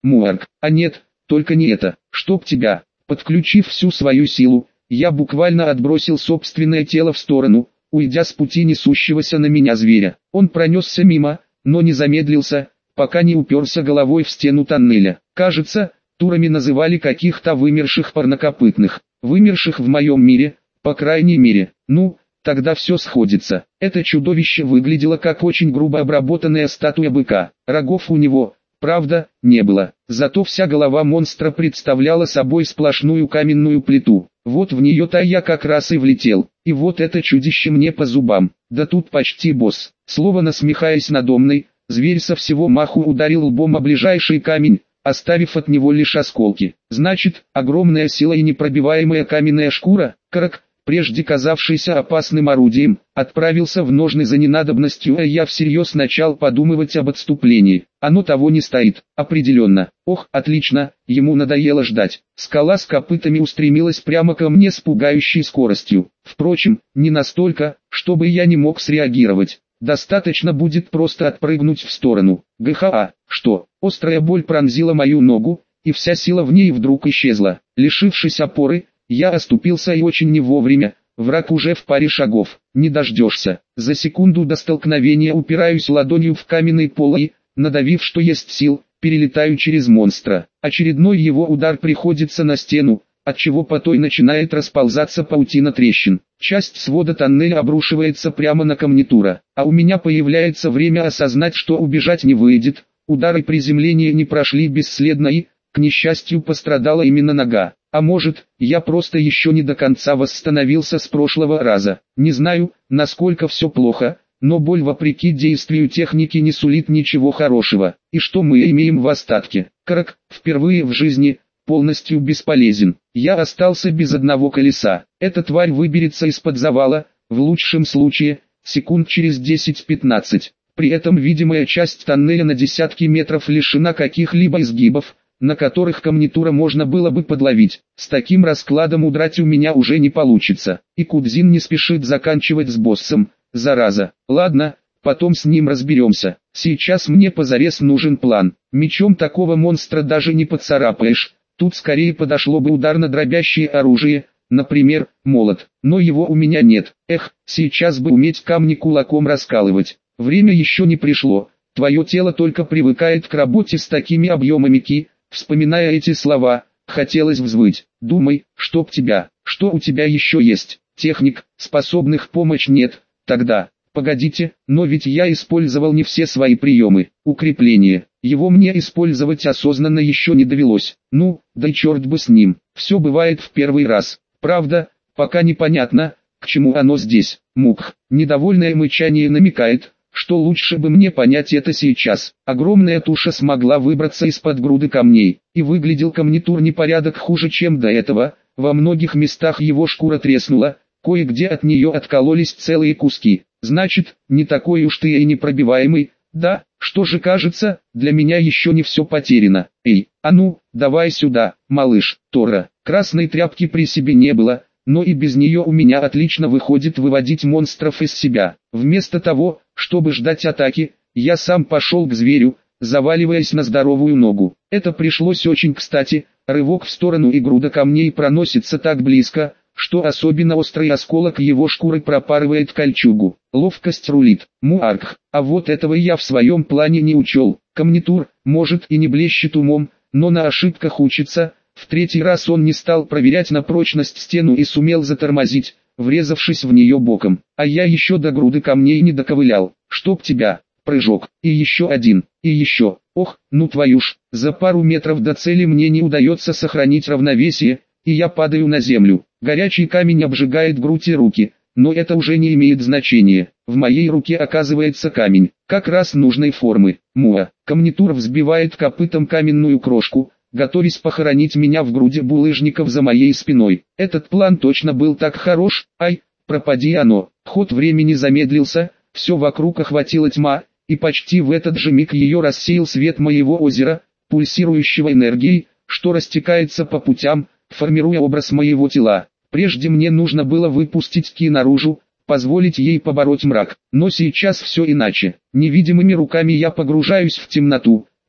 Муарк. А нет, только не это. Чтоб тебя. Подключив всю свою силу, я буквально отбросил собственное тело в сторону, уйдя с пути несущегося на меня зверя. Он пронесся мимо, но не замедлился, пока не уперся головой в стену тоннеля. Кажется, турами называли каких-то вымерших парнокопытных. Вымерших в моем мире, по крайней мере. Ну, тогда все сходится. Это чудовище выглядело как очень грубо обработанная статуя быка. Рогов у него, правда, не было. Зато вся голова монстра представляла собой сплошную каменную плиту. Вот в нее-то я как раз и влетел. И вот это чудище мне по зубам. Да тут почти босс. Словно насмехаясь надо мной, зверь со всего маху ударил лбом о ближайший камень, оставив от него лишь осколки. Значит, огромная сила и непробиваемая каменная шкура, карак, прежде казавшийся опасным орудием, отправился в ножны за ненадобностью, а я всерьез начал подумывать об отступлении. Оно того не стоит, определенно. Ох, отлично, ему надоело ждать. Скала с копытами устремилась прямо ко мне с пугающей скоростью. Впрочем, не настолько, чтобы я не мог среагировать. Достаточно будет просто отпрыгнуть в сторону. ГХА, что? Острая боль пронзила мою ногу, и вся сила в ней вдруг исчезла. Лишившись опоры, я оступился и очень не вовремя, враг уже в паре шагов, не дождешься. За секунду до столкновения упираюсь ладонью в каменный пол и, надавив что есть сил, перелетаю через монстра. Очередной его удар приходится на стену, отчего по той начинает расползаться паутина трещин. Часть свода тоннеля обрушивается прямо на камнитура, а у меня появляется время осознать, что убежать не выйдет. Удары приземления не прошли бесследно и, к несчастью, пострадала именно нога. А может, я просто еще не до конца восстановился с прошлого раза. Не знаю, насколько все плохо, но боль вопреки действию техники не сулит ничего хорошего. И что мы имеем в остатке? Карак, впервые в жизни, полностью бесполезен. Я остался без одного колеса. Эта тварь выберется из-под завала, в лучшем случае, секунд через 10-15. При этом видимая часть тоннеля на десятки метров лишена каких-либо изгибов, на которых камнитура можно было бы подловить. С таким раскладом удрать у меня уже не получится. И Кудзин не спешит заканчивать с боссом, зараза. Ладно, потом с ним разберемся. Сейчас мне позарез нужен план. Мечом такого монстра даже не поцарапаешь. Тут скорее подошло бы ударно-дробящее оружие, например, молот. Но его у меня нет. Эх, сейчас бы уметь камни кулаком раскалывать. Время еще не пришло. Твое тело только привыкает к работе с такими объемами ки. Вспоминая эти слова, хотелось взвыть. Думай, чтоб тебя, что у тебя еще есть. Техник, способных помочь нет. Тогда, погодите, но ведь я использовал не все свои приемы. Укрепление, его мне использовать осознанно еще не довелось. Ну, да и черт бы с ним. Все бывает в первый раз. Правда, пока непонятно, к чему оно здесь. Мук, недовольное мычание намекает, что лучше бы мне понять это сейчас. Огромная туша смогла выбраться из-под груды камней, и выглядел камнитур непорядок хуже, чем до этого. Во многих местах его шкура треснула, кое-где от нее откололись целые куски. Значит, не такой уж ты и непробиваемый. Да, что же кажется, для меня еще не все потеряно. Эй, а ну, давай сюда, малыш. Тора. Красной тряпки при себе не было, но и без нее у меня отлично выходит выводить монстров из себя. Вместо того, чтобы ждать атаки, я сам пошел к зверю, заваливаясь на здоровую ногу. Это пришлось очень кстати. Рывок в сторону, и груда камней проносится так близко, что особенно острый осколок его шкуры пропарывает кольчугу. Ловкость рулит. Муарк. А вот этого я в своем плане не учел. Камнитур, может, и не блещет умом, но на ошибках учится. В третий раз он не стал проверять на прочность стену и сумел затормозить, врезавшись в нее боком. А я еще до груды камней не доковылял. Чтоб тебя. Прыжок. И еще один. И еще. Ох, ну твою ж. За пару метров до цели мне не удается сохранить равновесие, и я падаю на землю. Горячий камень обжигает грудь и руки, но это уже не имеет значения. В моей руке оказывается камень, как раз нужной формы. Муа. Камнитур взбивает копытом каменную крошку, готовясь похоронить меня в груди булыжников за моей спиной. Этот план точно был так хорош, ай, пропади оно. Ход времени замедлился, все вокруг охватила тьма, и почти в этот же миг ее рассеял свет моего озера, пульсирующего энергией, что растекается по путям, формируя образ моего тела. Прежде мне нужно было выпустить ки наружу, позволить ей побороть мрак, но сейчас все иначе. Невидимыми руками я погружаюсь в темноту,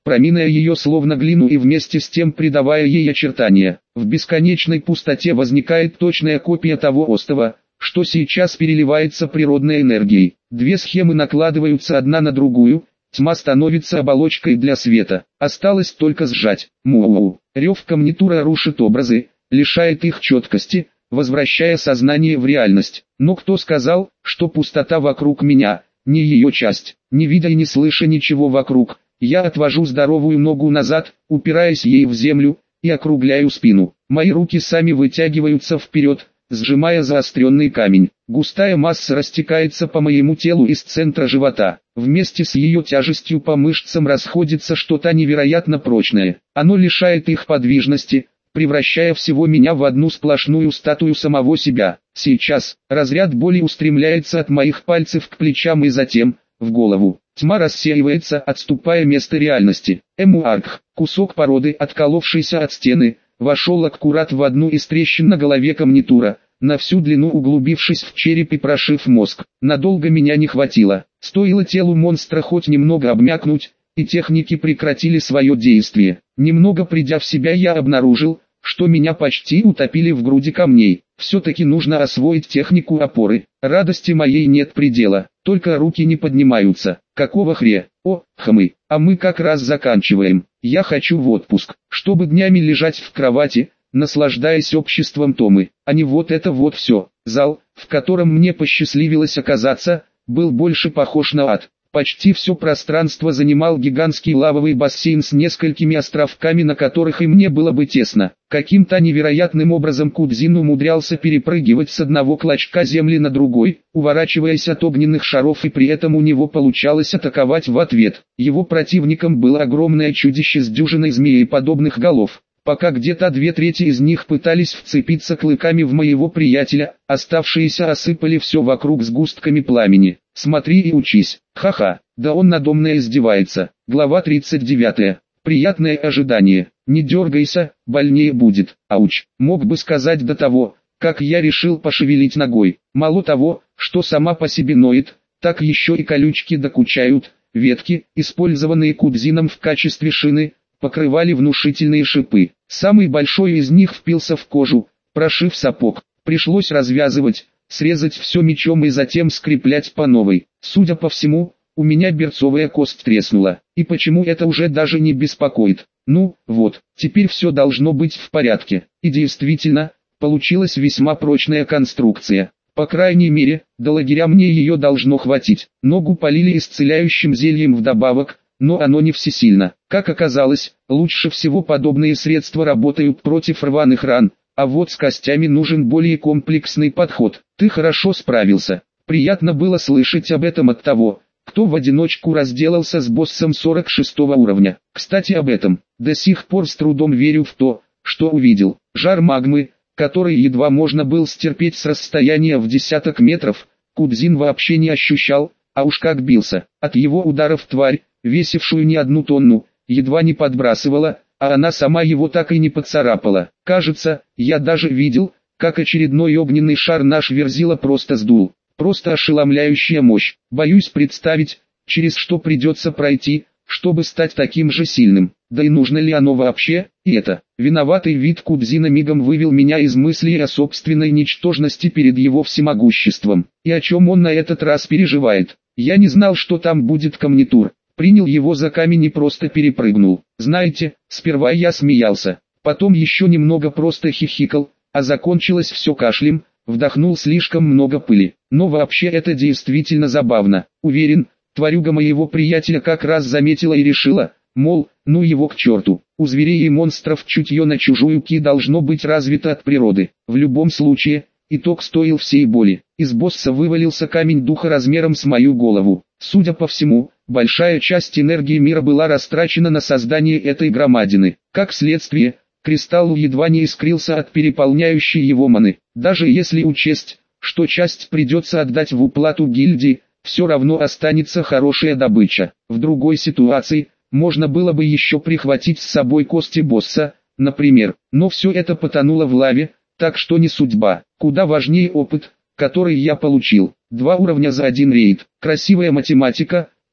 проминая ее словно глину и вместе с тем придавая ей очертания. В бесконечной пустоте возникает точная копия того остова, что сейчас переливается природной энергией. Две схемы накладываются одна на другую, тьма становится оболочкой для света. Осталось только сжать. Мууу. Рев комнитура рушит образы, лишает их четкости, возвращая сознание в реальность. Но кто сказал, что пустота вокруг меня, не ее часть? Не видя и не слыша ничего вокруг, я отвожу здоровую ногу назад, упираясь ей в землю, и округляю спину. Мои руки сами вытягиваются вперед, сжимая заостренный камень. Густая масса растекается по моему телу из центра живота. Вместе с ее тяжестью по мышцам расходится что-то невероятно прочное. Оно лишает их подвижности, превращая всего меня в одну сплошную статую самого себя. Сейчас разряд боли устремляется от моих пальцев к плечам и затем в голову. Тьма рассеивается, отступая место реальности. Эмуарх, кусок породы, отколовшийся от стены, вошел аккурат в одну из трещин на голове комнитура, на всю длину углубившись в череп и прошив мозг. Надолго меня не хватило. Стоило телу монстра хоть немного обмякнуть, и техники прекратили свое действие. Немного придя в себя, я обнаружил, что меня почти утопили в груди камней. Все-таки нужно освоить технику опоры. Радости моей нет предела, только руки не поднимаются. Какого хре? О, хмы, а мы как раз заканчиваем. Я хочу в отпуск, чтобы днями лежать в кровати, наслаждаясь обществом Томы, а не вот это вот все. Зал, в котором мне посчастливилось оказаться, был больше похож на ад. Почти все пространство занимал гигантский лавовый бассейн с несколькими островками, на которых и мне было бы тесно. Каким-то невероятным образом Кудзин умудрялся перепрыгивать с одного клочка земли на другой, уворачиваясь от огненных шаров, и при этом у него получалось атаковать в ответ. Его противником было огромное чудище с дюжиной змееподобных голов. Пока где-то 2/3 из них пытались вцепиться клыками в моего приятеля, оставшиеся осыпали все вокруг сгустками пламени. Смотри и учись. Ха-ха, да он надо мной издевается. Глава 39. Приятное ожидание. Не дергайся, больнее будет. Ауч. Мог бы сказать до того, как я решил пошевелить ногой. Мало того, что сама по себе ноет, так еще и колючки докучают. Ветки, использованные Кудзином в качестве шины, покрывали внушительные шипы. Самый большой из них впился в кожу, прошив сапог. Пришлось развязывать, срезать все мечом и затем скреплять по новой. Судя по всему, у меня берцовая кость треснула. И почему это уже даже не беспокоит? Ну, вот, теперь все должно быть в порядке. И действительно, получилась весьма прочная конструкция. По крайней мере, до лагеря мне ее должно хватить. Ногу полили исцеляющим зельем вдобавок, но оно не всесильно. Как оказалось, лучше всего подобные средства работают против рваных ран, а вот с костями нужен более комплексный подход. Ты хорошо справился. Приятно было слышать об этом от того, кто в одиночку разделался с боссом 46 уровня. Кстати, об этом. До сих пор с трудом верю в то, что увидел. Жар магмы, который едва можно было стерпеть с расстояния в десяток метров, Кудзин вообще не ощущал, а уж как бился. От его ударов тварь, весившую не 1 тонну, едва не подбрасывала, а она сама его так и не поцарапала. Кажется, я даже видел, как очередной огненный шар наш Верзила просто сдул. Просто ошеломляющая мощь. Боюсь представить, через что придется пройти, чтобы стать таким же сильным. Да и нужно ли оно вообще? И это. Виноватый вид Кудзина мигом вывел меня из мыслей о собственной ничтожности перед его всемогуществом. И о чем он на этот раз переживает. Я не знал, что там будет комнитур. Принял его за камень и просто перепрыгнул. Знаете, сперва я смеялся, потом еще немного просто хихикал, а закончилось все кашлем, вдохнул слишком много пыли. Но вообще это действительно забавно. Уверен, тварюга моего приятеля как раз заметила и решила, мол, ну его к черту. У зверей и монстров чутье на чужую ки должно быть развито от природы. В любом случае, итог стоил всей боли. Из босса вывалился камень духа размером с мою голову. Судя по всему, большая часть энергии мира была растрачена на создание этой громадины. Как следствие, кристалл едва не искрился от переполняющей его маны. Даже если учесть, что часть придется отдать в уплату гильдии, все равно останется хорошая добыча. В другой ситуации, можно было бы еще прихватить с собой кости босса, например. Но все это потонуло в лаве, так что не судьба. Куда важнее опыт, который я получил. 2 уровня за 1 рейд. Красивая математика,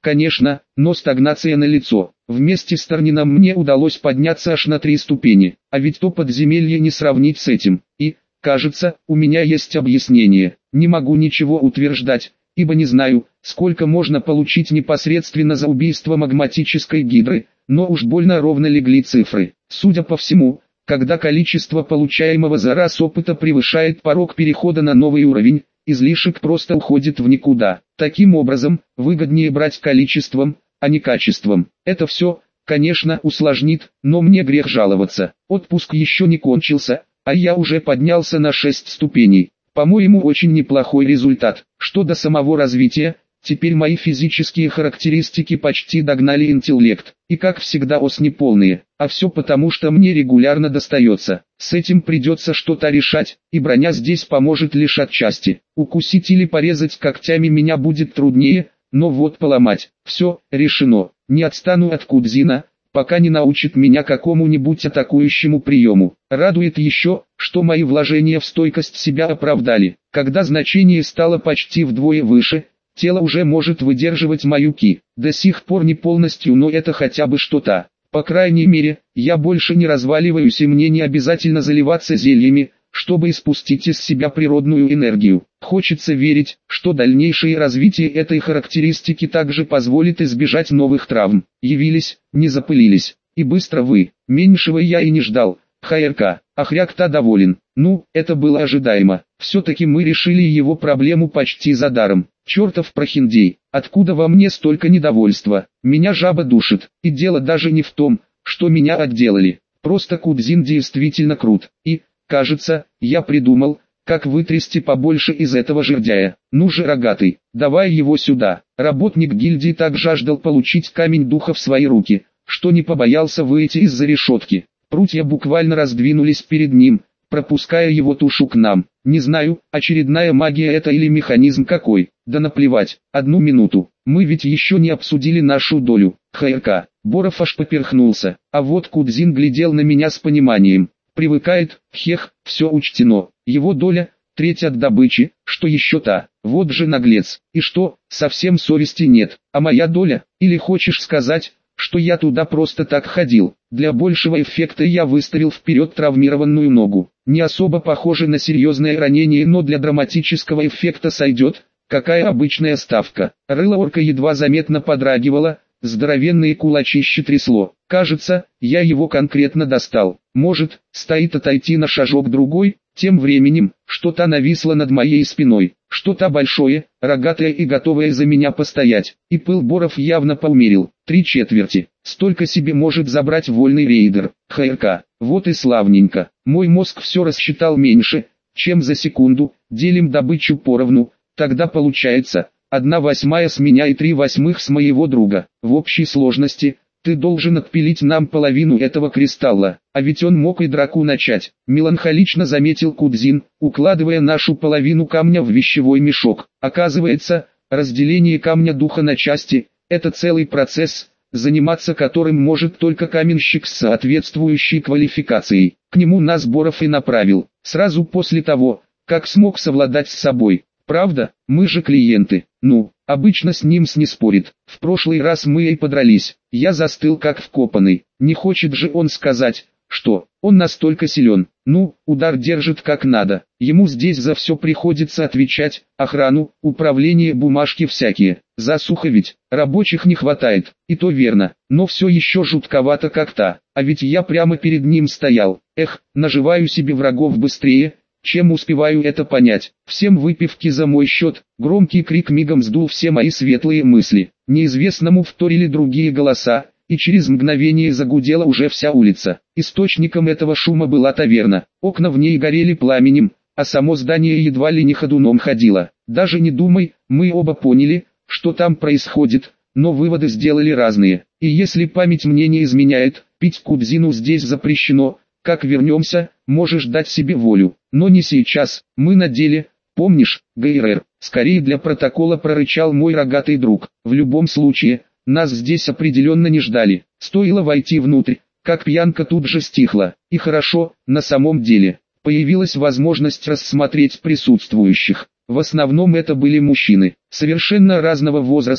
конечно, но стагнация налицо. Вместе с Торнином мне удалось подняться аж на 3 ступени, а ведь то подземелье не сравнить с этим. И, кажется, у меня есть объяснение. Не могу ничего утверждать, ибо не знаю, сколько можно получить непосредственно за убийство магматической гидры, но уж больно ровно легли цифры. Судя по всему, когда количество получаемого за раз опыта превышает порог перехода на новый уровень, излишек просто уходит в никуда. Таким образом, выгоднее брать количеством, а не качеством. Это все, конечно, усложнит, но мне грех жаловаться. Отпуск еще не кончился, а я уже поднялся на 6 ступеней. По-моему, очень неплохой результат. Что до самого развития, теперь мои физические характеристики почти догнали интеллект. И как всегда ос неполные. А все потому, что мне регулярно достается. С этим придется что-то решать, и броня здесь поможет лишь отчасти. Укусить или порезать когтями меня будет труднее, но вот поломать. Все, решено. Не отстану от Кудзина, пока не научит меня какому-нибудь атакующему приему. Радует еще, что мои вложения в стойкость себя оправдали. Когда значение стало почти вдвое выше, тело уже может выдерживать мою ки. До сих пор не полностью, но это хотя бы что-то. По крайней мере, я больше не разваливаюсь и мне не обязательно заливаться зельями, чтобы испустить из себя природную энергию. Хочется верить, что дальнейшее развитие этой характеристики также позволит избежать новых травм. Явились, не запылились. И быстро вы. Меньшего я и не ждал. ХРК. Ахряк-то доволен. Ну, это было ожидаемо. Все-таки мы решили его проблему почти за даром. Чертов прохиндей. Откуда во мне столько недовольства? Меня жаба душит. И дело даже не в том, что меня отделали. Просто Кудзин действительно крут. И, кажется, я придумал, как вытрясти побольше из этого жердяя. Ну же, рогатый, давай его сюда. Работник гильдии так жаждал получить камень духа в свои руки, что не побоялся выйти из-за решетки. Прутья буквально раздвинулись перед ним, пропуская его тушу к нам. Не знаю, очередная магия это или механизм какой. Да наплевать, 1 минуту. Мы ведь еще не обсудили нашу долю. ХРК. Боров аж поперхнулся, а вот Кудзин глядел на меня с пониманием. Привыкает, хех, все учтено. Его доля, треть от добычи, что еще та. Вот же наглец. И что, совсем совести нет. А моя доля, или хочешь сказать, что я туда просто так ходил? Для большего эффекта я выставил вперед травмированную ногу. Не особо похоже на серьезное ранение, но для драматического эффекта сойдет. Какая обычная ставка. Рыло орка едва заметно подрагивало, здоровенные кулачище трясло. Кажется, я его конкретно достал. Может, стоит отойти на шажок-другой? Тем временем, что-то нависло над моей спиной. Что-то большое, рогатое и готовое за меня постоять. И пыл Боров явно поумерил. 3/4. Столько себе может забрать вольный рейдер. ХРК. Вот и славненько. Мой мозг все рассчитал меньше, чем за секунду. Делим добычу поровну. Тогда получается 1/8 с меня и 3/8 с моего друга. В общей сложности, ты должен отпилить нам половину этого кристалла, а ведь он мог и драку начать. Меланхолично заметил Кудзин, укладывая нашу половину камня в вещевой мешок. Оказывается, разделение камня духа на части – это целый процесс, заниматься которым может только каменщик с соответствующей квалификацией. К нему нас Боров и направил, сразу после того, как смог совладать с собой. Правда, мы же клиенты. Ну, обычно с ним не спорит. В прошлый раз мы и подрались. Я застыл как вкопанный. Не хочет же он сказать, что он настолько силен. Ну, удар держит как надо. Ему здесь за все приходится отвечать. Охрану, управление, бумажки всякие. Засуха ведь, рабочих не хватает. И то верно, но все еще жутковато как-то. А ведь я прямо перед ним стоял. Эх, наживаю себе врагов быстрее, чем успеваю это понять. Всем выпивки за мой счет. Громкий крик мигом сдул все мои светлые мысли. Неизвестному вторили другие голоса, и через мгновение загудела уже вся улица. Источником этого шума была таверна. Окна в ней горели пламенем, а само здание едва ли не ходуном ходило. Даже не думай, мы оба поняли, что там происходит, но выводы сделали разные. И если память мне не изменяет, пить Кудзину здесь запрещено. Как вернемся, можешь дать себе волю, но не сейчас, мы на деле, помнишь, ГРР, скорее для протокола прорычал мой рогатый друг. В любом случае, нас здесь определенно не ждали, стоило войти внутрь, как пьянка тут же стихла, и хорошо, на самом деле, появилась возможность рассмотреть присутствующих. В основном это были мужчины, совершенно разного возраста,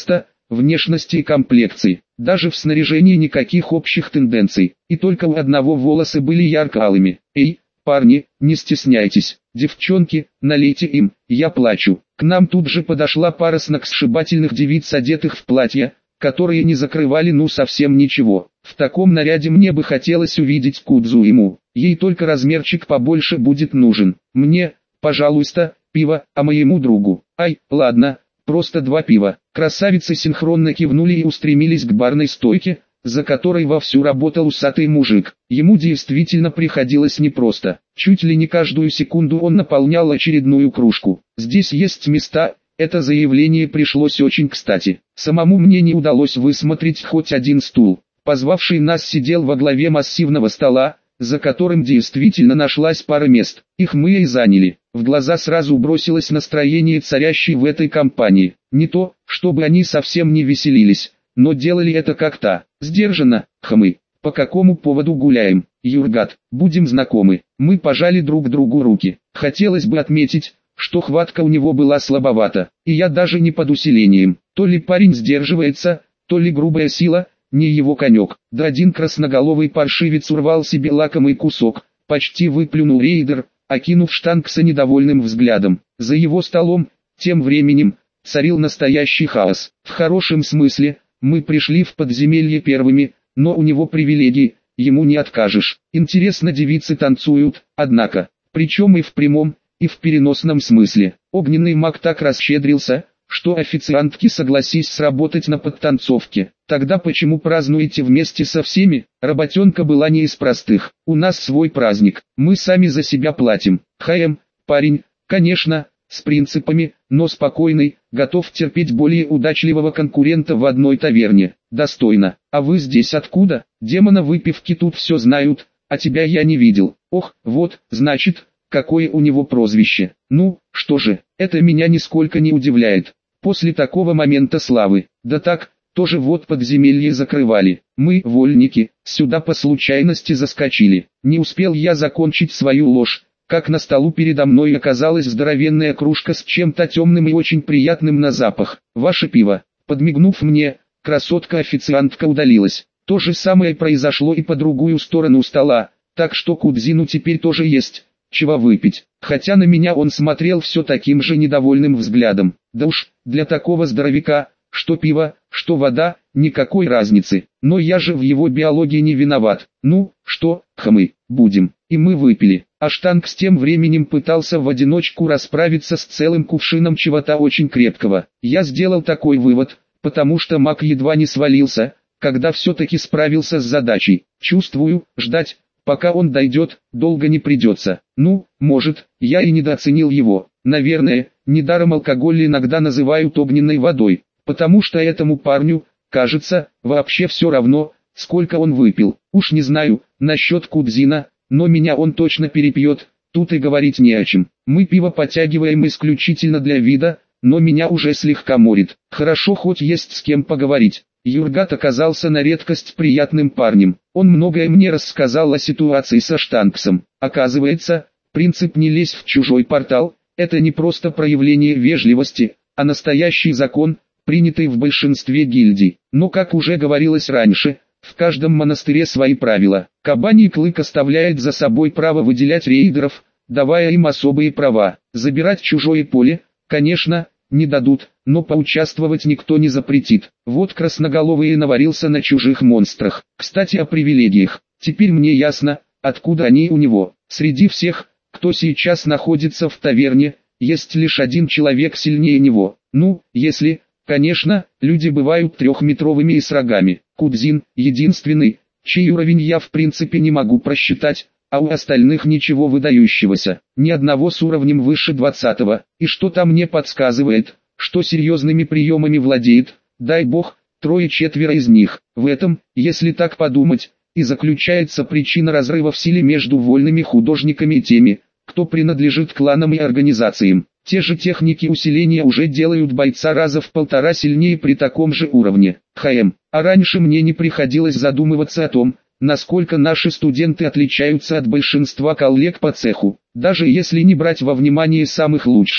внешности и комплекции. Даже в снаряжении никаких общих тенденций, и только у одного волосы были ярко-алыми. «Эй, парни, не стесняйтесь, девчонки, налейте им, я плачу». К нам тут же подошла пара сногсшибательных девиц, одетых в платья, которые не закрывали совсем ничего. В таком наряде мне бы хотелось увидеть Кудзуэму. Ей только размерчик побольше будет нужен. Мне, пожалуйста, пиво, а моему другу. Ай, ладно, просто 2 пива. Красавицы синхронно кивнули и устремились к барной стойке, за которой вовсю работал усатый мужик. Ему действительно приходилось непросто. Чуть ли не каждую секунду он наполнял очередную кружку. Здесь есть места. Это заявление пришлось очень кстати. Самому мне не удалось высмотреть хоть один стул. Позвавший нас сидел во главе массивного стола, за которым действительно нашлась пара мест. Их мы и заняли. В глаза сразу бросилось настроение, царящее в этой компании. Не то, чтобы они совсем не веселились, но делали это как-то сдержанно. Хмы. По какому поводу гуляем? Юргат, будем знакомы. Мы пожали друг другу руки. Хотелось бы отметить, что хватка у него была слабовата, и я даже не под усилением. То ли парень сдерживается, то ли грубая сила, не его конек. Да один красноголовый паршивец урвал себе лакомый кусок, почти выплюнул рейдер, окинув Штанкса недовольным взглядом. За его столом, тем временем, царил настоящий хаос. В хорошем смысле, мы пришли в подземелье первыми, но у него привилегии, ему не откажешь. Интересно, девицы танцуют, однако, причем и в прямом, и в переносном смысле. Огненный маг так расщедрился, что официантки согласись сработать на подтанцовке. Тогда почему празднуете вместе со всеми? Работенка была не из простых. У нас свой праздник, мы сами за себя платим. Парень, конечно, с принципами, но спокойный, готов терпеть более удачливого конкурента в одной таверне. Достойно. А вы здесь откуда? Демона выпивки тут все знают, а тебя я не видел. Ох, вот, значит, какое у него прозвище. Ну, что же, это меня нисколько не удивляет. После такого момента славы, да так, тоже вот подземелье закрывали. Мы, вольники, сюда по случайности заскочили. Не успел я закончить свою ложь, как на столу передо мной оказалась здоровенная кружка с чем-то темным и очень приятным на запах. Ваше пиво. Подмигнув мне, красотка-официантка удалилась. То же самое произошло и по другую сторону стола, так что Кудзину теперь тоже есть чего выпить, хотя на меня он смотрел все таким же недовольным взглядом. Да уж, для такого здоровяка, что пиво, что вода, никакой разницы, но я же в его биологии не виноват. Ну, что, хмы, будем, и мы выпили. А Штанкс тем временем пытался в одиночку расправиться с целым кувшином чего-то очень крепкого. Я сделал такой вывод, потому что маг едва не свалился, когда все-таки справился с задачей. Чувствую, ждать, пока он дойдет, долго не придется. Ну, может, я и недооценил его. Наверное, недаром алкоголь иногда называют огненной водой, потому что этому парню, кажется, вообще все равно, сколько он выпил. Уж не знаю, насчет Кудзина, но меня он точно перепьет, тут и говорить не о чем. Мы пиво подтягиваем исключительно для вида, но меня уже слегка морит. Хорошо, хоть есть с кем поговорить. Юргат оказался на редкость приятным парнем. Он многое мне рассказал о ситуации со Штанксом. Оказывается, принцип «не лезь в чужой портал» — это не просто проявление вежливости, а настоящий закон, принятый в большинстве гильдий. Но, как уже говорилось раньше, в каждом монастыре свои правила. Кабаний клык оставляет за собой право выделять рейдеров, давая им особые права. Забирать чужое поле, конечно, не дадут, но поучаствовать никто не запретит. Вот красноголовый и наварился на чужих монстрах. Кстати, о привилегиях. Теперь мне ясно, откуда они у него. Среди всех, кто сейчас находится в таверне, есть лишь один человек сильнее него. Ну, если, конечно, люди бывают трехметровыми и с рогами. Кудзин — единственный, чей уровень я в принципе не могу просчитать, а у остальных ничего выдающегося, ни одного с уровнем выше 20-го, и что-то мне подсказывает, что серьезными приемами владеет, дай бог, 3-4 из них. В этом, если так подумать, и заключается причина разрыва в силе между вольными художниками и теми, кто принадлежит кланам и организациям. Те же техники усиления уже делают бойца раза в 1,5 сильнее при таком же уровне. А раньше мне не приходилось задумываться о том, насколько наши студенты отличаются от большинства коллег по цеху. Даже если не брать во внимание самых лучших,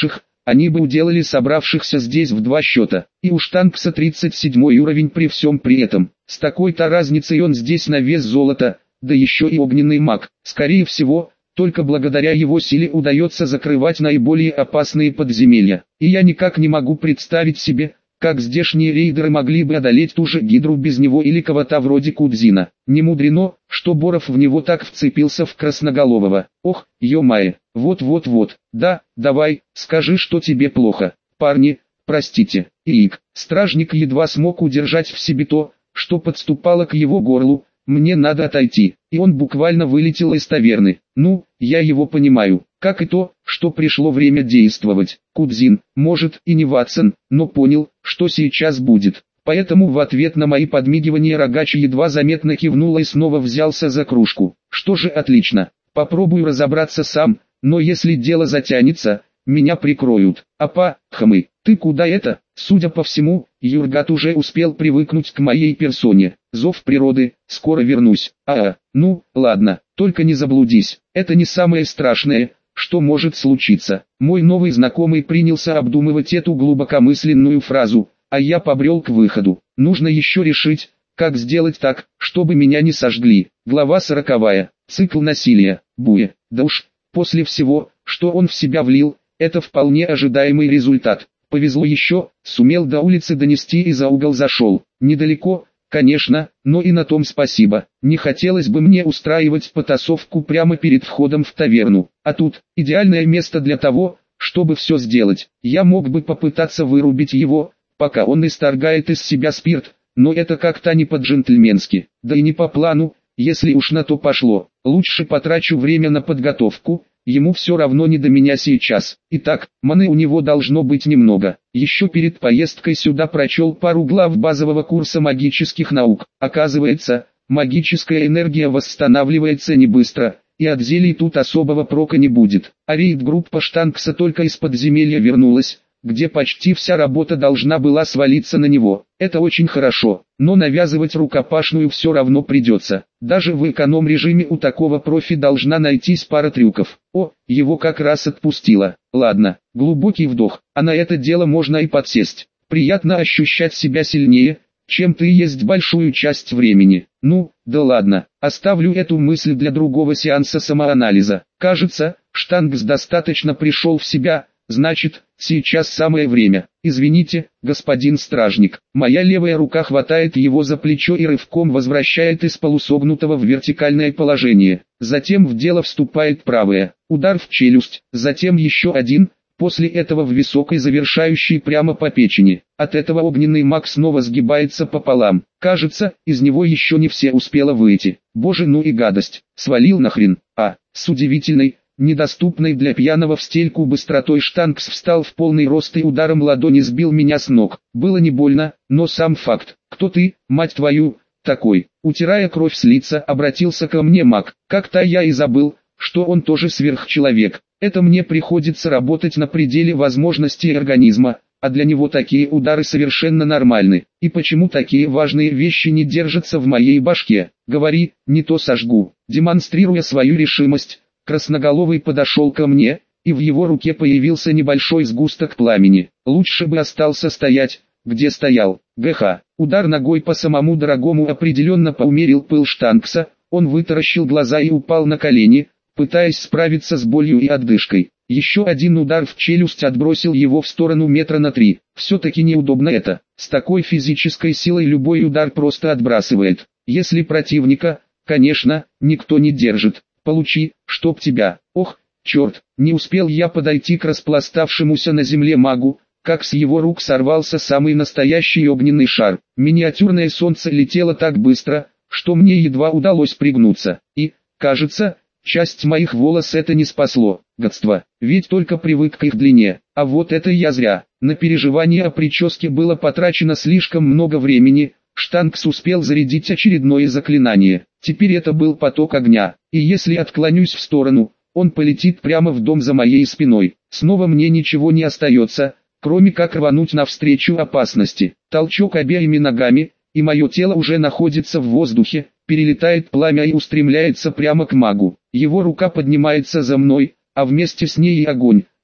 они бы уделали собравшихся здесь в 2 счета. И у Штанкса 37 уровень при всем при этом. С такой-то разницей он здесь на вес золота, да еще и огненный маг. Скорее всего, только благодаря его силе удается закрывать наиболее опасные подземелья. И я никак не могу представить себе, как здешние рейдеры могли бы одолеть ту же Гидру без него или кого-то вроде Кудзина. Не мудрено, что Боров в него так вцепился в Красноголового. Ох, ё-мае, вот-вот-вот, да, давай, скажи, что тебе плохо. Парни, простите. Иик, стражник едва смог удержать в себе то, что подступало к его горлу. Мне надо отойти. И он буквально вылетел из таверны. Ну, я его понимаю, как и то, что пришло время действовать. Кудзин, может и не Ватсон, но понял, что сейчас будет. Поэтому в ответ на мои подмигивания Рогач едва заметно кивнул и снова взялся за кружку. Что же, отлично. Попробую разобраться сам, но если дело затянется, меня прикроют. Апа, хмы, ты куда это? Судя по всему, Юргат уже успел привыкнуть к моей персоне. Зов природы, скоро вернусь. Ну, ладно, только не заблудись. Это не самое страшное, что может случиться. Мой новый знакомый принялся обдумывать эту глубокомысленную фразу, а я побрел к выходу. Нужно еще решить, как сделать так, чтобы меня не сожгли. Глава 40. Цикл насилия. Буе. Да уж, после всего, что он в себя влил, это вполне ожидаемый результат. Повезло еще, сумел до улицы донести и за угол зашел. Недалеко, конечно, но и на том спасибо. Не хотелось бы мне устраивать потасовку прямо перед входом в таверну. А тут, идеальное место для того, чтобы все сделать. Я мог бы попытаться вырубить его, пока он исторгает из себя спирт, но это как-то не по-джентльменски, да и не по плану, если уж на то пошло. Лучше потрачу время на подготовку. Ему все равно не до меня сейчас. Итак, маны у него должно быть немного. Еще перед поездкой сюда прочел пару глав базового курса магических наук. Оказывается, магическая энергия восстанавливается не быстро, и от зелий тут особого прока не будет. А рейд-группа Штанкса только из подземелья вернулась, где почти вся работа должна была свалиться на него. Это очень хорошо, но навязывать рукопашную все равно придется. Даже в эконом-режиме у такого профи должна найтись пара трюков. О, его как раз отпустило. Ладно, глубокий вдох, а на это дело можно и подсесть. Приятно ощущать себя сильнее, чем ты есть большую часть времени. Ну, да ладно, оставлю эту мысль для другого сеанса самоанализа. Кажется, Штанкс достаточно пришел в себя. Значит, сейчас самое время. Извините, господин стражник. Моя левая рука хватает его за плечо и рывком возвращает из полусогнутого в вертикальное положение. Затем в дело вступает правая. Удар в челюсть, затем еще один, после этого в висок и завершающий прямо по печени. От этого огненный маг снова сгибается пополам. Кажется, из него еще не все успело выйти. Боже, ну и гадость. Свалил нахрен. С удивительной, недоступной для пьяного в стельку быстротой Штанкс встал в полный рост и ударом ладони сбил меня с ног. Было не больно, но сам факт. Кто ты, мать твою, такой? Утирая кровь с лица, обратился ко мне маг. Как-то я и забыл, что он тоже сверхчеловек. Это мне приходится работать на пределе возможностей организма, а для него такие удары совершенно нормальны. И почему такие важные вещи не держатся в моей башке? Говори, не то сожгу. Демонстрируя свою решимость, Красноголовый подошел ко мне, и в его руке появился небольшой сгусток пламени. Лучше бы остался стоять, где стоял. ГХ. Удар ногой по самому дорогому определенно поумерил пыл Штанкса, он вытаращил глаза и упал на колени, пытаясь справиться с болью и отдышкой. Еще один удар в челюсть отбросил его в сторону метра на 3. Все-таки неудобно это. С такой физической силой любой удар просто отбрасывает. Если противника, конечно, никто не держит. Получи, чтоб тебя. Ох, черт, не успел я подойти к распластавшемуся на земле магу, как с его рук сорвался самый настоящий огненный шар. Миниатюрное солнце летело так быстро, что мне едва удалось пригнуться. И, кажется, часть моих волос это не спасло. Гадство, ведь только привык к их длине. А вот это я зря. На переживание о прическе было потрачено слишком много времени. Штанкс успел зарядить очередное заклинание. Теперь это был поток огня, и если отклонюсь в сторону, он полетит прямо в дом за моей спиной. Снова мне ничего не остается, кроме как рвануть навстречу опасности. Толчок обеими ногами, и мое тело уже находится в воздухе, перелетает пламя и устремляется прямо к магу. Его рука поднимается за мной, а вместе с ней и огонь,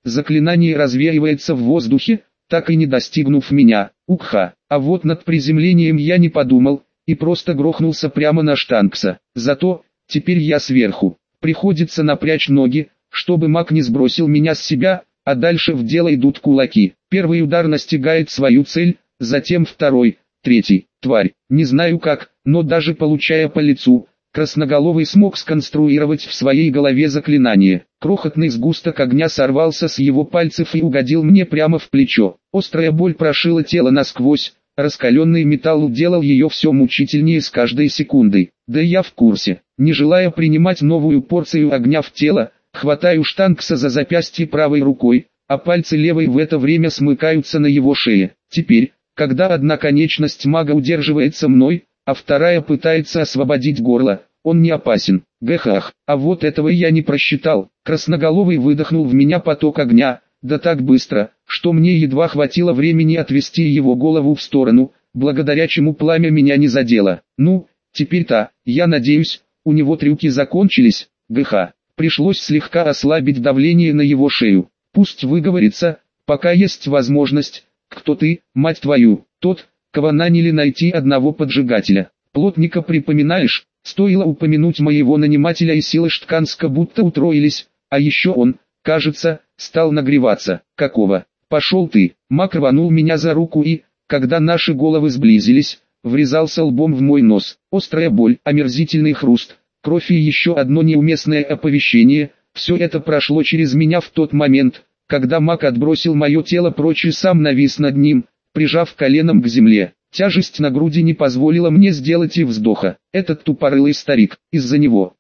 заклинание развеивается в воздухе, так и не достигнув меня. Укха, а вот над приземлением я не подумал, и просто грохнулся прямо на Штанкса. Зато, теперь я сверху. Приходится напрячь ноги, чтобы маг не сбросил меня с себя, а дальше в дело идут кулаки. Первый удар настигает свою цель, затем второй, третий. Тварь, не знаю как, но даже получая по лицу, Красноголовый смог сконструировать в своей голове заклинание. Крохотный сгусток огня сорвался с его пальцев и угодил мне прямо в плечо. Острая боль прошила тело насквозь, раскаленный металл делал ее все мучительнее с каждой секундой. Да я в курсе. Не желая принимать новую порцию огня в тело, хватаю Штанкса за запястье правой рукой, а пальцы левой в это время смыкаются на его шее. Теперь, когда одна конечность мага удерживается мной, а вторая пытается освободить горло, он не опасен. Гхах, а вот этого я не просчитал. Красноголовый выдохнул в меня поток огня, да так быстро, что мне едва хватило времени отвести его голову в сторону, благодаря чему пламя меня не задело. Ну, теперь-то, я надеюсь, у него трюки закончились. Гха, пришлось слегка ослабить давление на его шею. Пусть выговорится, пока есть возможность. Кто ты, мать твою? Тот, кого наняли найти одного поджигателя. Плотника припоминаешь? Стоило упомянуть моего нанимателя, и силы Штканска будто утроились, а еще он, кажется, стал нагреваться. Какого? Пошел ты. Мак рванул меня за руку и, когда наши головы сблизились, врезался лбом в мой нос. Острая боль, омерзительный хруст, кровь и еще одно неуместное оповещение. Все это прошло через меня в тот момент, когда Мак отбросил мое тело прочь и сам навис над ним, прижав коленом к земле. Тяжесть на груди не позволила мне сделать и вздоха. Этот тупорылый старик, из-за него,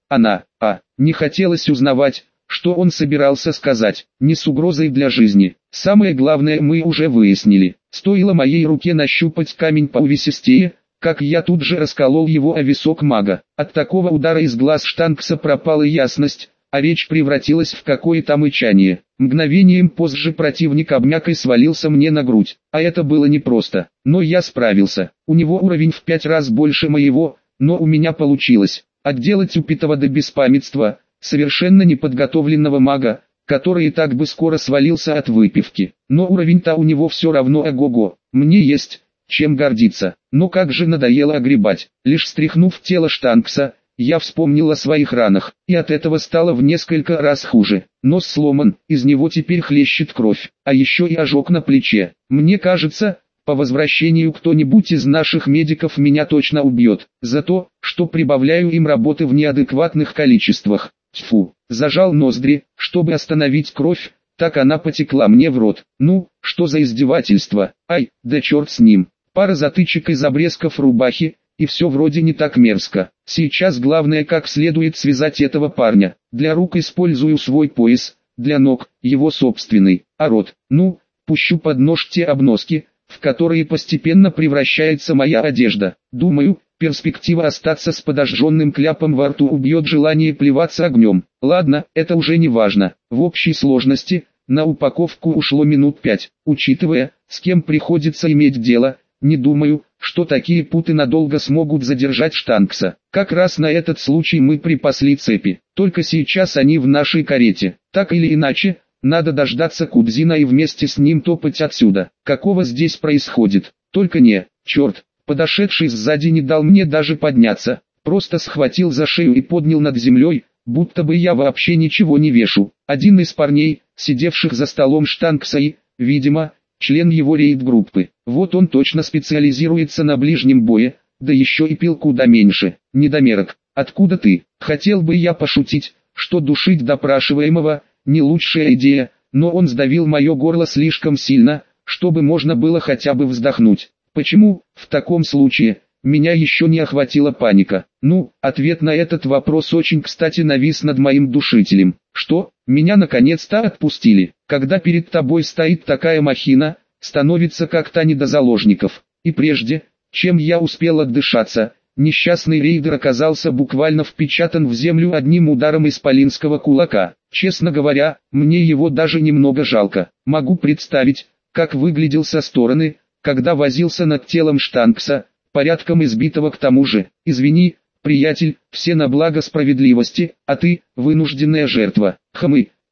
не хотелось узнавать, что он собирался сказать, не с угрозой для жизни. Самое главное мы уже выяснили. Стоило моей руке нащупать камень поувесистее, как я тут же расколол его о висок мага. От такого удара из глаз Штанкса пропала ясность, а речь превратилась в какое-то мычание. Мгновением позже противник обмяк и свалился мне на грудь. А это было непросто, но я справился. У него уровень в 5 раз больше моего, но у меня получилось. Отделать упитого до беспамятства, совершенно неподготовленного мага, который и так бы скоро свалился от выпивки. Но уровень-то у него все равно ого-го. Мне есть чем гордиться. Но как же надоело огребать. Лишь стряхнув тело Штанкса, я вспомнил о своих ранах, и от этого стало в несколько раз хуже. Нос сломан, из него теперь хлещет кровь, а еще и ожог на плече. Мне кажется, по возвращению кто-нибудь из наших медиков меня точно убьет, за то, что прибавляю им работы в неадекватных количествах. Тьфу, зажал ноздри, чтобы остановить кровь, так она потекла мне в рот. Ну, что за издевательство? Ай, да черт с ним. Пара затычек из обрезков рубахи, и все вроде не так мерзко. Сейчас главное как следует связать этого парня. Для рук использую свой пояс, для ног его собственный, а рот, пущу под нож те обноски, в которые постепенно превращается моя одежда. Думаю, перспектива остаться с подожженным кляпом во рту убьет желание плеваться огнем. Ладно, это уже не важно. В общей сложности, на упаковку ушло минут 5. Учитывая, с кем приходится иметь дело, не думаю, что такие путы надолго смогут задержать Штанкса. Как раз на этот случай мы припасли цепи. Только сейчас они в нашей карете. Так или иначе, надо дождаться Кудзина и вместе с ним топать отсюда. Какого здесь происходит? Только не, черт, подошедший сзади не дал мне даже подняться. Просто схватил за шею и поднял над землей, будто бы я вообще ничего не вешу. Один из парней, сидевших за столом Штанкса и, видимо, член его рейд-группы. Вот он точно специализируется на ближнем бое, да еще и пил куда меньше. Недомерок, откуда ты? Хотел бы я пошутить, что душить допрашиваемого – не лучшая идея, но он сдавил мое горло слишком сильно, чтобы можно было хотя бы вздохнуть. Почему, в таком случае, меня еще не охватила паника? Ответ на этот вопрос очень кстати навис над моим душителем. Что, меня наконец-то отпустили? Когда перед тобой стоит такая махина, становится как-то не до заложников. И прежде, чем я успел отдышаться, несчастный рейдер оказался буквально впечатан в землю одним ударом исполинского кулака. Честно говоря, мне его даже немного жалко. Могу представить, как выглядел со стороны, когда возился над телом Штанкса, порядком избитого к тому же. Извини, приятель, все на благо справедливости, а ты, вынужденная жертва.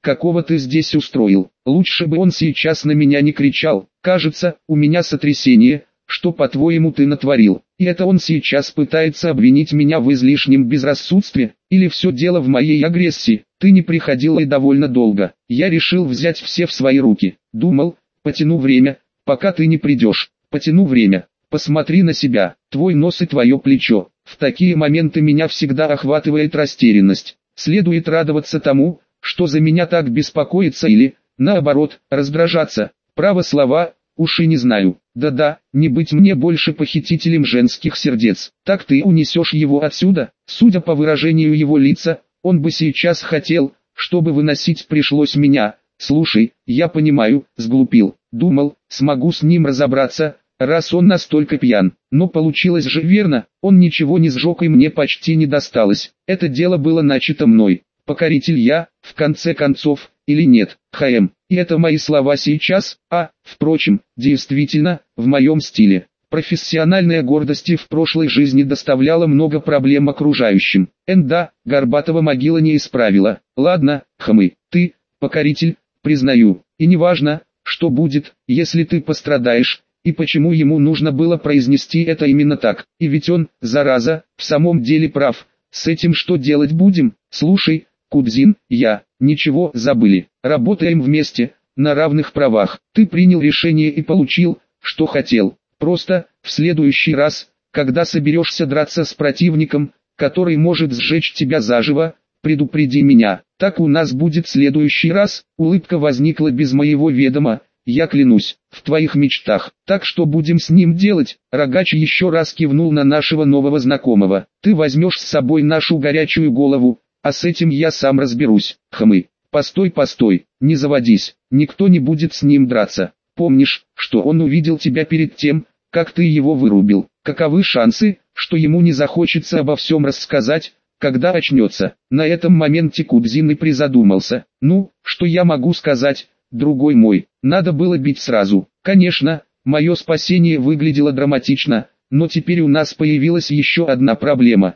какого ты здесь устроил? Лучше бы он сейчас на меня не кричал. Кажется, у меня сотрясение. Что, по-твоему, ты натворил? И это он сейчас пытается обвинить меня в излишнем безрассудстве? Или все дело в моей агрессии? Ты не приходила и довольно долго. Я решил взять все в свои руки. Думал, потяну время, пока ты не придешь. Потяну время. Посмотри на себя, твой нос и твое плечо. В такие моменты меня всегда охватывает растерянность. Следует радоваться тому, что за меня так беспокоится, или, наоборот, раздражаться. Право слова, уж и не знаю. Да-да, не быть мне больше похитителем женских сердец. Так ты унесешь его отсюда? Судя по выражению его лица, он бы сейчас хотел, чтобы выносить пришлось меня. Слушай, я понимаю, сглупил. Думал, смогу с ним разобраться, раз он настолько пьян. Но получилось же верно, он ничего не сжег и мне почти не досталось. Это дело было начато мной. Покоритель я, в конце концов, или нет, И это мои слова сейчас, впрочем, действительно, в моем стиле. Профессиональная гордость и в прошлой жизни доставляла много проблем окружающим. Да, Горбатова могила не исправила. Ладно, ты, покоритель, признаю. И неважно, что будет, если ты пострадаешь, и почему ему нужно было произнести это именно так. И ведь он, зараза, в самом деле прав. С этим что делать будем? Слушай, Кудзин, ничего, забыли. Работаем вместе, на равных правах. Ты принял решение и получил, что хотел. Просто, в следующий раз, когда соберешься драться с противником, который может сжечь тебя заживо, предупреди меня. Так у нас будет следующий раз. Улыбка возникла без моего ведома. Я клянусь, в твоих мечтах. Так что будем с ним делать? Рогач еще раз кивнул на нашего нового знакомого. Ты возьмешь с собой нашу горячую голову, а с этим я сам разберусь. Постой, не заводись, никто не будет с ним драться. Помнишь, что он увидел тебя перед тем, как ты его вырубил? Каковы шансы, что ему не захочется обо всем рассказать, когда очнется? На этом моменте Кудзин и призадумался. Ну, что я могу сказать, другой мой, надо было бить сразу. Конечно, мое спасение выглядело драматично, но теперь у нас появилась еще одна проблема.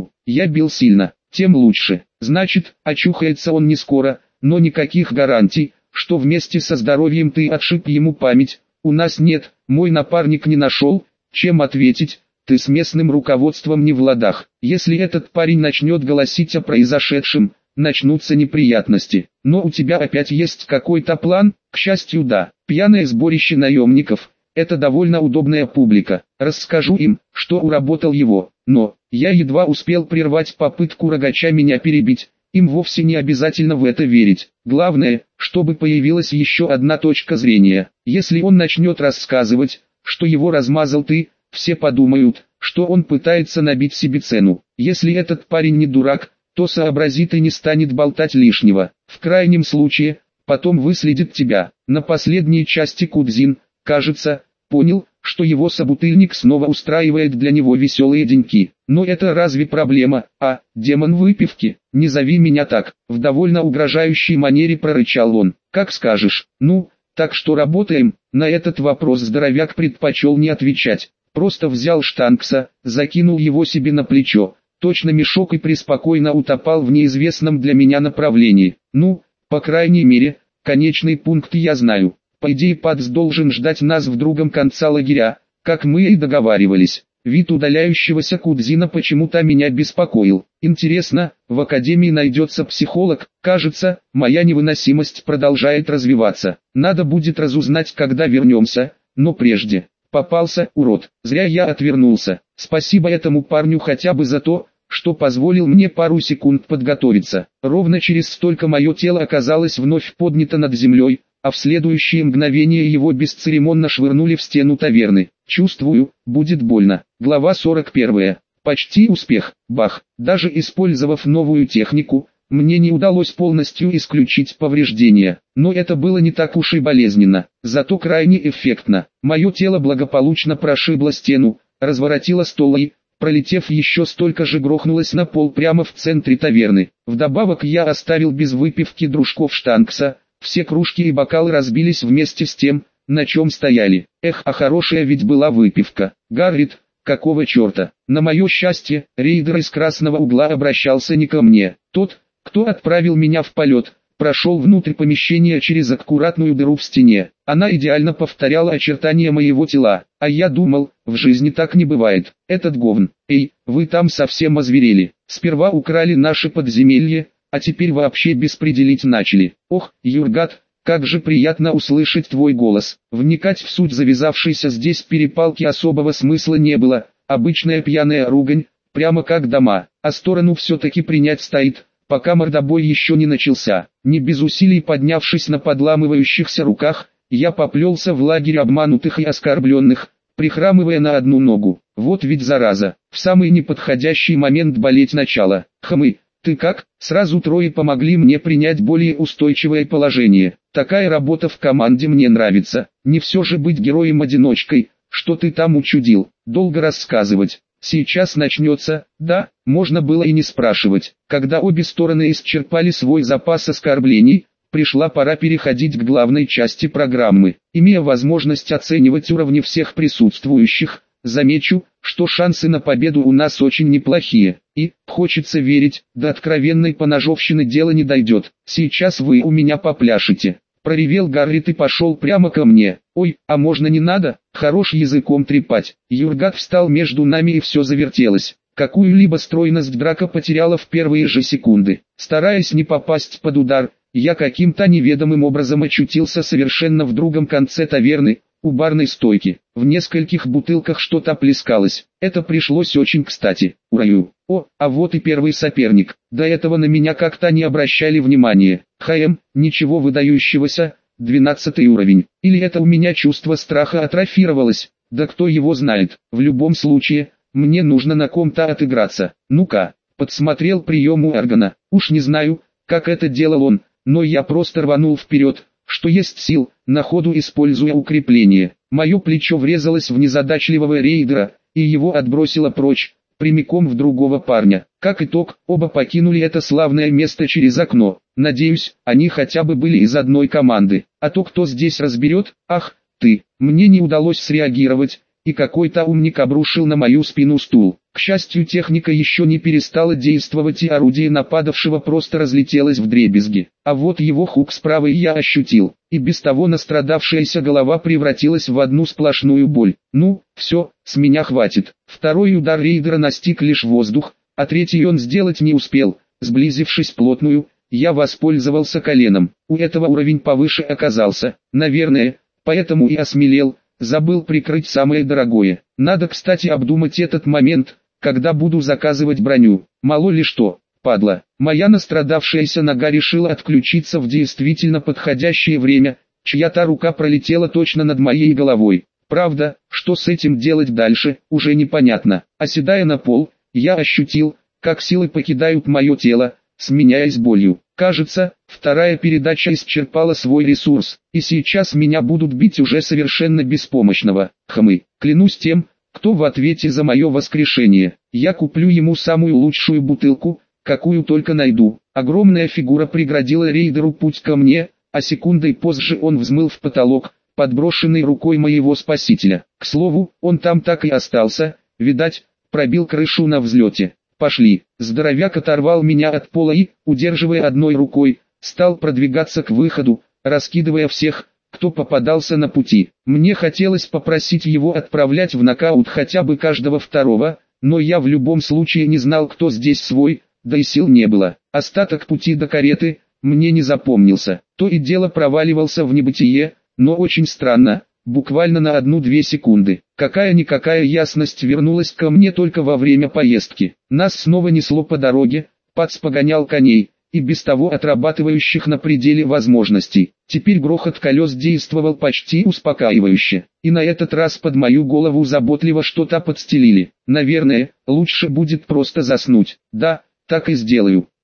Я бил сильно, тем лучше. Значит, очухается он не скоро, но никаких гарантий, что вместе со здоровьем ты отшиб ему память, у нас нет. Мой напарник не нашел, чем ответить. Ты с местным руководством не в ладах. Если этот парень начнет голосить о произошедшем, начнутся неприятности. Но у тебя опять есть какой-то план? К счастью, да. Пьяное сборище наемников – это довольно удобная публика. Расскажу им, что уработал его. Но я едва успел прервать попытку Рогача меня перебить. Им вовсе не обязательно в это верить. Главное, чтобы появилась еще одна точка зрения. Если он начнет рассказывать, что его размазал ты, все подумают, что он пытается набить себе цену. Если этот парень не дурак, то сообразит и не станет болтать лишнего. В крайнем случае, потом выследит тебя. На последней части Кудзин, кажется, понял, что его собутыльник снова устраивает для него веселые деньки. Но это разве проблема? Демон выпивки, не зови меня так. В довольно угрожающей манере прорычал он. Как скажешь. Так что работаем? На этот вопрос здоровяк предпочел не отвечать. Просто взял штангса, закинул его себе на плечо, точно мешок, и преспокойно утопал в неизвестном для меня направлении. По крайней мере, конечный пункт я знаю. По идее, Падс должен ждать нас в другом конце лагеря, как мы и договаривались. Вид удаляющегося Кудзина почему-то меня беспокоил. Интересно, в академии найдется психолог? Кажется, моя невыносимость продолжает развиваться. Надо будет разузнать, когда вернемся, но прежде. Попался, урод. Зря я отвернулся. Спасибо этому парню хотя бы за то, что позволил мне пару секунд подготовиться. Ровно через столько мое тело оказалось вновь поднято над землей, а в следующее мгновение его бесцеремонно швырнули в стену таверны. Чувствую, будет больно. Глава 41. Почти успех. Бах. Даже использовав новую технику, мне не удалось полностью исключить повреждения. Но это было не так уж и болезненно, зато крайне эффектно. Мое тело благополучно прошибло стену, разворотило стол и, пролетев еще столько же, грохнулось на пол прямо в центре таверны. Вдобавок я оставил без выпивки дружков штангса. Все кружки и бокалы разбились вместе с тем, на чем стояли. А хорошая ведь была выпивка. Гаррит, какого черта? На мое счастье, рейдер из красного угла обращался не ко мне. Тот, кто отправил меня в полет, прошел внутрь помещения через аккуратную дыру в стене. Она идеально повторяла очертания моего тела, а я думал, в жизни так не бывает. Этот говн. Эй, вы там совсем озверели. Сперва украли наше подземелье, а теперь вообще беспределить начали. Ох, Юргат, как же приятно услышать твой голос. Вникать в суть завязавшейся здесь перепалки особого смысла не было. Обычная пьяная ругань, прямо как дома, а сторону все-таки принять стоит, пока мордобой еще не начался. Не без усилий поднявшись на подламывающихся руках, я поплелся в лагерь обманутых и оскорбленных, прихрамывая на одну ногу. Вот ведь зараза, в самый неподходящий момент болеть начало. Хмы, ты как? Сразу трое помогли мне принять более устойчивое положение. Такая работа в команде мне нравится. Не все же быть героем-одиночкой. Что ты там учудил? Долго рассказывать. Сейчас начнется, да, можно было и не спрашивать. Когда обе стороны исчерпали свой запас оскорблений, пришла пора переходить к главной части программы. Имея возможность оценивать уровни всех присутствующих, замечу, что шансы на победу у нас очень неплохие. И, хочется верить, до откровенной поножовщины дело не дойдет. Сейчас вы у меня попляшете. Проревел Гаррит и пошел прямо ко мне. Ой, а можно не надо? Хорош языком трепать. Юргат встал между нами и все завертелось. Какую-либо стройность драка потеряла в первые же секунды. Стараясь не попасть под удар, я каким-то неведомым образом очутился совершенно в другом конце таверны, у барной стойки. В нескольких бутылках что-то плескалось. Это пришлось очень кстати. Ураю. О, а вот и первый соперник. До этого на меня как-то не обращали внимания. Ничего выдающегося. 12 уровень. Или это у меня чувство страха атрофировалось? Да кто его знает. В любом случае, мне нужно на ком-то отыграться. Ну-ка, подсмотрел прием у Эргона. Уж не знаю, как это делал он, но я просто рванул вперед, что есть сил, на ходу используя укрепление. Мое плечо врезалось в незадачливого рейдера, и его отбросило прочь, прямиком в другого парня. Как итог, оба покинули это славное место через окно. Надеюсь, они хотя бы были из одной команды. А то кто здесь разберет? Ах, ты. Мне не удалось среагировать, и какой-то умник обрушил на мою спину стул. К счастью, техника еще не перестала действовать, и орудие нападавшего просто разлетелось вдребезги. А вот его хук справа я ощутил, и без того настрадавшаяся голова превратилась в одну сплошную боль. Ну, все, с меня хватит. Второй удар рейдера настиг лишь воздух, а третий он сделать не успел. Сблизившись вплотную, я воспользовался коленом. У этого уровень повыше оказался, наверное, поэтому и осмелел. Забыл прикрыть самое дорогое. Надо, кстати, обдумать этот момент, когда буду заказывать броню. Мало ли что, падла. Моя настрадавшаяся нога решила отключиться в действительно подходящее время. Чья-то рука пролетела точно над моей головой. Правда, что с этим делать дальше, уже непонятно. Оседая на пол, я ощутил, как силы покидают мое тело, сменяясь болью. Кажется, вторая передача исчерпала свой ресурс, и сейчас меня будут бить уже совершенно беспомощного. Хмы, клянусь тем, кто в ответе за мое воскрешение. Я куплю ему самую лучшую бутылку, какую только найду. Огромная фигура преградила рейдеру путь ко мне, а секундой позже он взмыл в потолок, подброшенный рукой моего спасителя. К слову, он там так и остался, видать, пробил крышу на взлете. Пошли. Здоровяк оторвал меня от пола и, удерживая одной рукой, стал продвигаться к выходу, раскидывая всех, кто попадался на пути. Мне хотелось попросить его отправлять в нокаут хотя бы каждого второго, но я в любом случае не знал, кто здесь свой, да и сил не было. Остаток пути до кареты мне не запомнился. То и дело проваливался в небытие, но очень странно. Буквально на 1-2 секунды. Какая-никакая ясность вернулась ко мне только во время поездки. Нас снова несло по дороге, Пац погонял коней, и без того отрабатывающих на пределе возможностей. Теперь грохот колес действовал почти успокаивающе, и на этот раз под мою голову заботливо что-то подстелили. Наверное, лучше будет просто заснуть. Да, так и сделаю.